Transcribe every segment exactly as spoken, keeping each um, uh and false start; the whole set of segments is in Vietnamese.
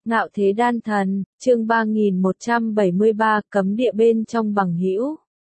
Ngạo thế đan thần, chương ba nghìn một trăm bảy mươi ba, cấm địa bên trong bằng hữu.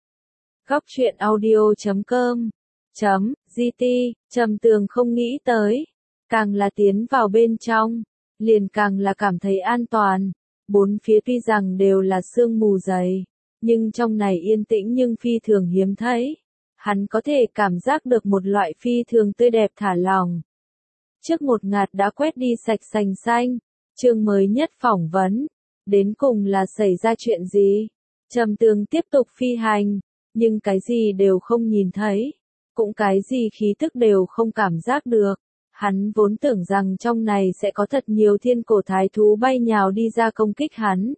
Góc truyện audio chấm com chấm gt, Trầm Tường không nghĩ tới, càng là tiến vào bên trong, liền càng là cảm thấy an toàn. Bốn phía tuy rằng đều là sương mù dày, nhưng trong này yên tĩnh nhưng phi thường hiếm thấy. Hắn có thể cảm giác được một loại phi thường tươi đẹp thả lỏng. Trước một ngạt đã quét đi sạch sành xanh. Chương mới nhất phỏng vấn, đến cùng là xảy ra chuyện gì? Trầm Tường tiếp tục phi hành, nhưng cái gì đều không nhìn thấy, cũng cái gì khí tức đều không cảm giác được. Hắn vốn tưởng rằng trong này sẽ có thật nhiều thiên cổ thái thú bay nhào đi ra công kích hắn.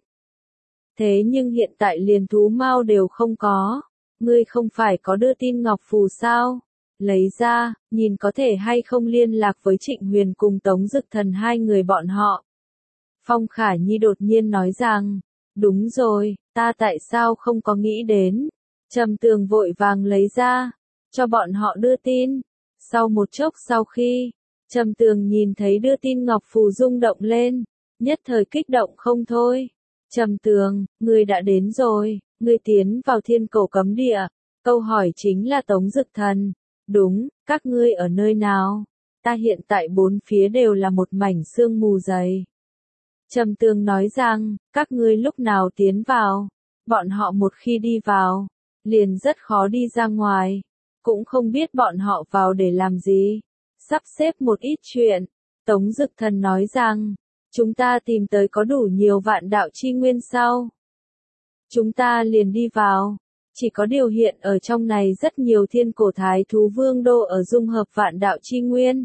Thế nhưng hiện tại liền thú mao đều không có. Ngươi không phải có đưa tin ngọc phù sao? Lấy ra, nhìn có thể hay không liên lạc với Trịnh Huyền cùng Tống Dực Thần hai người bọn họ. Phong Khả Nhi đột nhiên nói rằng, đúng rồi, ta tại sao không có nghĩ đến. Trầm Tường vội vàng lấy ra, cho bọn họ đưa tin. Sau một chốc sau khi, Trầm Tường nhìn thấy đưa tin ngọc phù rung động lên, nhất thời kích động không thôi. Trầm Tường, ngươi đã đến rồi, ngươi tiến vào thiên cổ cấm địa. Câu hỏi chính là Tống Dực Thần. Đúng, các ngươi ở nơi nào? Ta hiện tại bốn phía đều là một mảnh sương mù dày. Trầm Tường nói rằng, các ngươi lúc nào tiến vào, bọn họ một khi đi vào, liền rất khó đi ra ngoài, cũng không biết bọn họ vào để làm gì, sắp xếp một ít chuyện. Tống Dực Thần nói rằng, chúng ta tìm tới có đủ nhiều vạn đạo chi nguyên sau. Chúng ta liền đi vào, chỉ có điều hiện ở trong này rất nhiều thiên cổ thái thú vương đô ở dung hợp vạn đạo chi nguyên.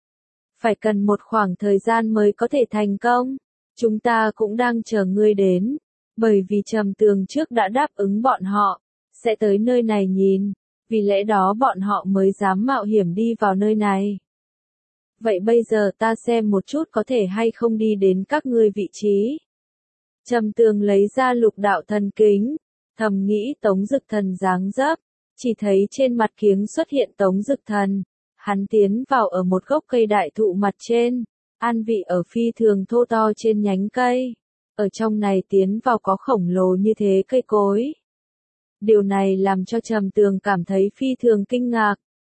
Phải cần một khoảng thời gian mới có thể thành công. Chúng ta cũng đang chờ ngươi đến, bởi vì Trầm Tường trước đã đáp ứng bọn họ, sẽ tới nơi này nhìn, vì lẽ đó bọn họ mới dám mạo hiểm đi vào nơi này. Vậy bây giờ ta xem một chút có thể hay không đi đến các ngươi vị trí. Trầm Tường lấy ra lục đạo thần kính, thầm nghĩ Tống Dực Thần dáng dấp, chỉ thấy trên mặt kiếng xuất hiện Tống Dực Thần, hắn tiến vào ở một gốc cây đại thụ mặt trên. An vị ở phi thường thô to trên nhánh cây. Ở trong này tiến vào có khổng lồ như thế cây cối. Điều này làm cho Trầm Tường cảm thấy phi thường kinh ngạc.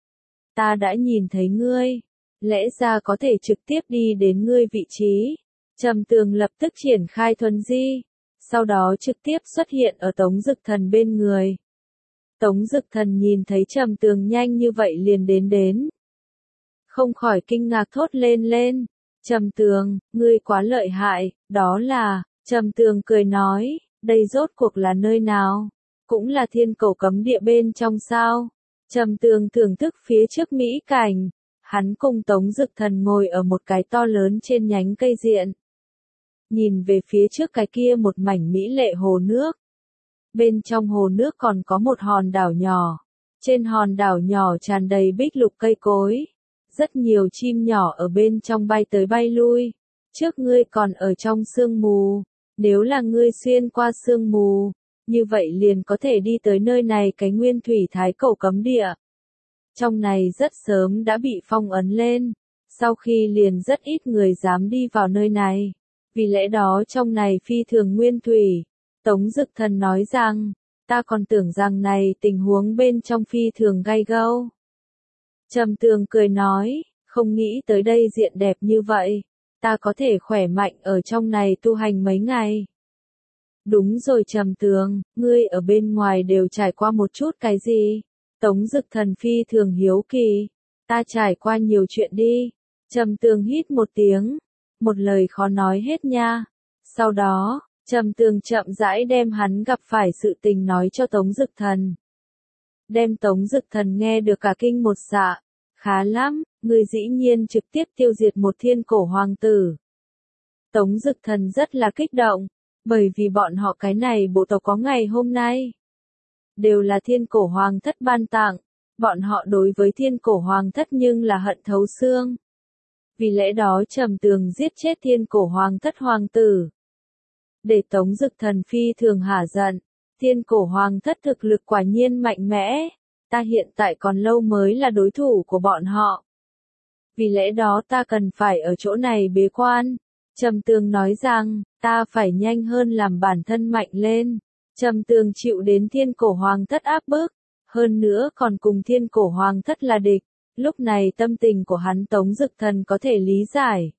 Ta đã nhìn thấy ngươi. Lẽ ra có thể trực tiếp đi đến ngươi vị trí. Trầm Tường lập tức triển khai thuần di. Sau đó trực tiếp xuất hiện ở Tống Dực Thần bên người. Tống Dực Thần nhìn thấy Trầm Tường nhanh như vậy liền đến đến. Không khỏi kinh ngạc thốt lên lên. Trầm Tường, ngươi quá lợi hại, đó là, Trầm Tường cười nói, đây rốt cuộc là nơi nào? Cũng là thiên cổ cấm địa bên trong sao? Trầm Tường thưởng thức phía trước mỹ cảnh, hắn cùng Tống Dực Thần ngồi ở một cái to lớn trên nhánh cây diện. Nhìn về phía trước cái kia một mảnh mỹ lệ hồ nước. Bên trong hồ nước còn có một hòn đảo nhỏ, trên hòn đảo nhỏ tràn đầy bích lục cây cối. Rất nhiều chim nhỏ ở bên trong bay tới bay lui. Trước ngươi còn ở trong sương mù. Nếu là ngươi xuyên qua sương mù, như vậy liền có thể đi tới nơi này cái nguyên thủy thái cổ cấm địa. Trong này rất sớm đã bị phong ấn lên. Sau khi liền rất ít người dám đi vào nơi này. Vì lẽ đó trong này phi thường nguyên thủy. Tống Dực Thần nói rằng, ta còn tưởng rằng này tình huống bên trong phi thường gay gâu. Trầm Tường cười nói, không nghĩ tới đây diện đẹp như vậy, ta có thể khỏe mạnh ở trong này tu hành mấy ngày. Đúng rồi Trầm Tường, ngươi ở bên ngoài đều trải qua một chút cái gì? Tống Dực Thần phi thường hiếu kỳ, ta trải qua nhiều chuyện đi. Trầm Tường hít một tiếng, một lời khó nói hết nha. Sau đó, Trầm Tường chậm rãi đem hắn gặp phải sự tình nói cho Tống Dực Thần. Đem Tống Dực Thần nghe được cả kinh một dạ, khá lắm, người dĩ nhiên trực tiếp tiêu diệt một thiên cổ hoàng tử. Tống Dực Thần rất là kích động, bởi vì bọn họ cái này bộ tộc có ngày hôm nay. Đều là thiên cổ hoàng thất ban tặng, bọn họ đối với thiên cổ hoàng thất nhưng là hận thấu xương. Vì lẽ đó Trầm Tường giết chết thiên cổ hoàng thất hoàng tử. Để Tống Dực Thần phi thường hả giận. Thiên cổ hoàng thất thực lực quả nhiên mạnh mẽ, ta hiện tại còn lâu mới là đối thủ của bọn họ. Vì lẽ đó ta cần phải ở chỗ này bế quan. Trầm Tường nói rằng, ta phải nhanh hơn làm bản thân mạnh lên. Trầm Tường chịu đến thiên cổ hoàng thất áp bức, hơn nữa còn cùng thiên cổ hoàng thất là địch. Lúc này tâm tình của hắn Tống Dực Thần có thể lý giải.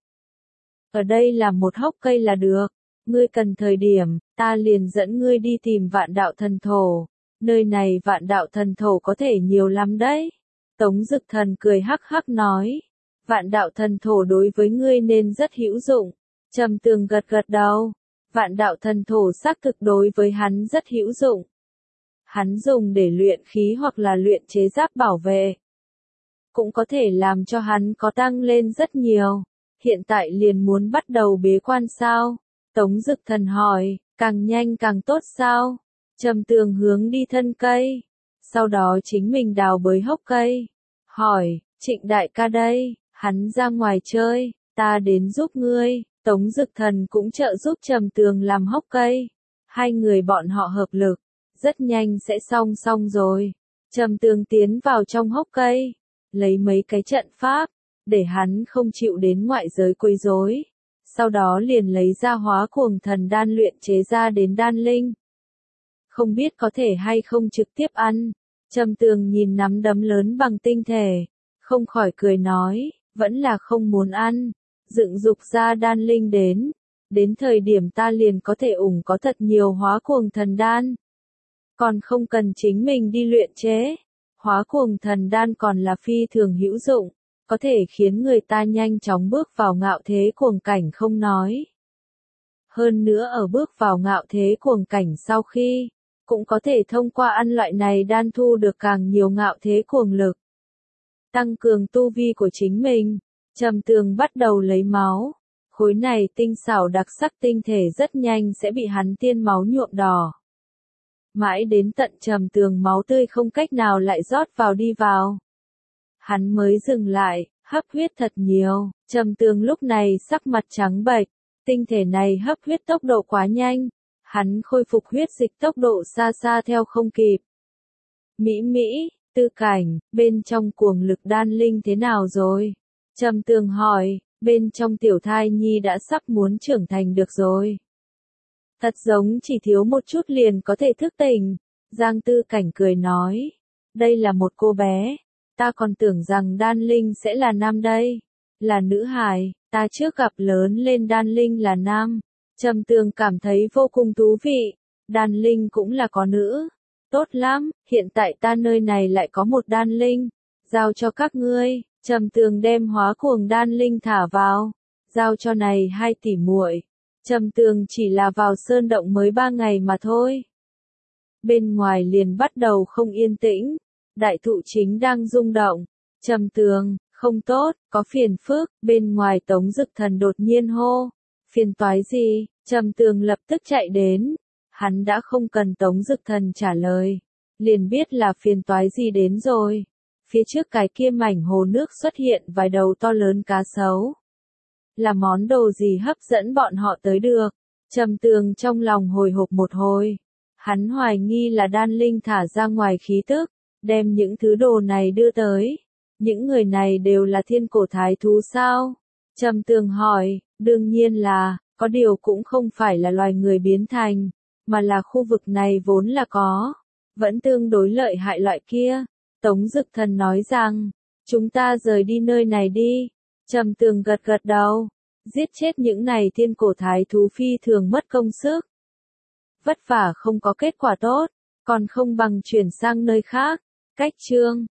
Ở đây là một hốc cây là được, ngươi cần thời điểm, ta liền dẫn ngươi đi tìm vạn đạo thần thổ. Nơi này vạn đạo thần thổ có thể nhiều lắm đấy. Tống Dực Thần cười hắc hắc nói, vạn đạo thần thổ đối với ngươi nên rất hữu dụng. Trầm Tường gật gật đầu, vạn đạo thần thổ xác thực đối với hắn rất hữu dụng. Hắn dùng để luyện khí hoặc là luyện chế giáp bảo vệ. Cũng có thể làm cho hắn có tăng lên rất nhiều. Hiện tại liền muốn bắt đầu bế quan sao? Tống Dực Thần hỏi, càng nhanh càng tốt sao? Trầm Tường hướng đi thân cây. Sau đó chính mình đào bới hốc cây. Hỏi, Trịnh đại ca đây, hắn ra ngoài chơi, ta đến giúp ngươi. Tống Dực Thần cũng trợ giúp Trầm Tường làm hốc cây. Hai người bọn họ hợp lực, rất nhanh sẽ xong xong rồi. Trầm Tường tiến vào trong hốc cây, lấy mấy cái trận pháp, để hắn không chịu đến ngoại giới quấy rối. Sau đó liền lấy ra hóa cuồng thần đan luyện chế ra đến đan linh. Không biết có thể hay không trực tiếp ăn. Trầm Tường nhìn nắm đấm lớn bằng tinh thể, không khỏi cười nói, vẫn là không muốn ăn. Dựng dục ra đan linh đến, đến thời điểm ta liền có thể ủng có thật nhiều hóa cuồng thần đan. Còn không cần chính mình đi luyện chế. Hóa cuồng thần đan còn là phi thường hữu dụng, có thể khiến người ta nhanh chóng bước vào ngạo thế cuồng cảnh không nói. Hơn nữa ở bước vào ngạo thế cuồng cảnh sau khi, cũng có thể thông qua ăn loại này đan thu được càng nhiều ngạo thế cuồng lực. Tăng cường tu vi của chính mình. Trầm Tường bắt đầu lấy máu. Khối này tinh xảo đặc sắc tinh thể rất nhanh sẽ bị hắn tiên máu nhuộm đỏ. Mãi đến tận Trầm Tường máu tươi không cách nào lại rót vào đi vào. Hắn mới dừng lại, hấp huyết thật nhiều. Trầm Tường lúc này sắc mặt trắng bệch. Tinh thể này hấp huyết tốc độ quá nhanh. Hắn khôi phục huyết dịch tốc độ xa xa theo không kịp. Mỹ Mỹ, Tư Cảnh, bên trong cuồng lực đan linh thế nào rồi? Trầm Tường hỏi, bên trong tiểu thai nhi đã sắp muốn trưởng thành được rồi. Thật giống chỉ thiếu một chút liền có thể thức tỉnh. Giang Tư Cảnh cười nói, đây là một cô bé, ta còn tưởng rằng đan linh sẽ là nam đây. Là nữ hài, ta trước gặp lớn lên đan linh là nam. Trầm Tường cảm thấy vô cùng thú vị, đan linh cũng là có nữ. Tốt lắm, hiện tại ta nơi này lại có một đan linh, giao cho các ngươi. Trầm Tường đem hóa cuồng đan linh thả vào, giao cho này hai tỷ muội. Trầm Tường chỉ là vào sơn động mới ba ngày mà thôi. Bên ngoài liền bắt đầu không yên tĩnh, đại thụ chính đang rung động. Trầm Tường, không tốt, có phiền phức. Bên ngoài Tống Dực Thần đột nhiên hô, phiền toái gì? Trầm Tường lập tức chạy đến. Hắn đã không cần Tống Dực Thần trả lời, liền biết là phiền toái gì đến rồi. Phía trước cái kia mảnh hồ nước xuất hiện vài đầu to lớn cá sấu. Là món đồ gì hấp dẫn bọn họ tới được? Trầm Tường trong lòng hồi hộp một hồi. Hắn hoài nghi là đan linh thả ra ngoài khí tức, đem những thứ đồ này đưa tới. Những người này đều là thiên cổ thái thú sao? Trầm Tường hỏi, đương nhiên là, có điều cũng không phải là loài người biến thành, mà là khu vực này vốn là có, vẫn tương đối lợi hại loại kia. Tống Dực Thần nói rằng, chúng ta rời đi nơi này đi. Trầm Tường gật gật đầu, giết chết những này thiên cổ thái thú phi thường mất công sức. Vất vả không có kết quả tốt, còn không bằng chuyển sang nơi khác. Cách chương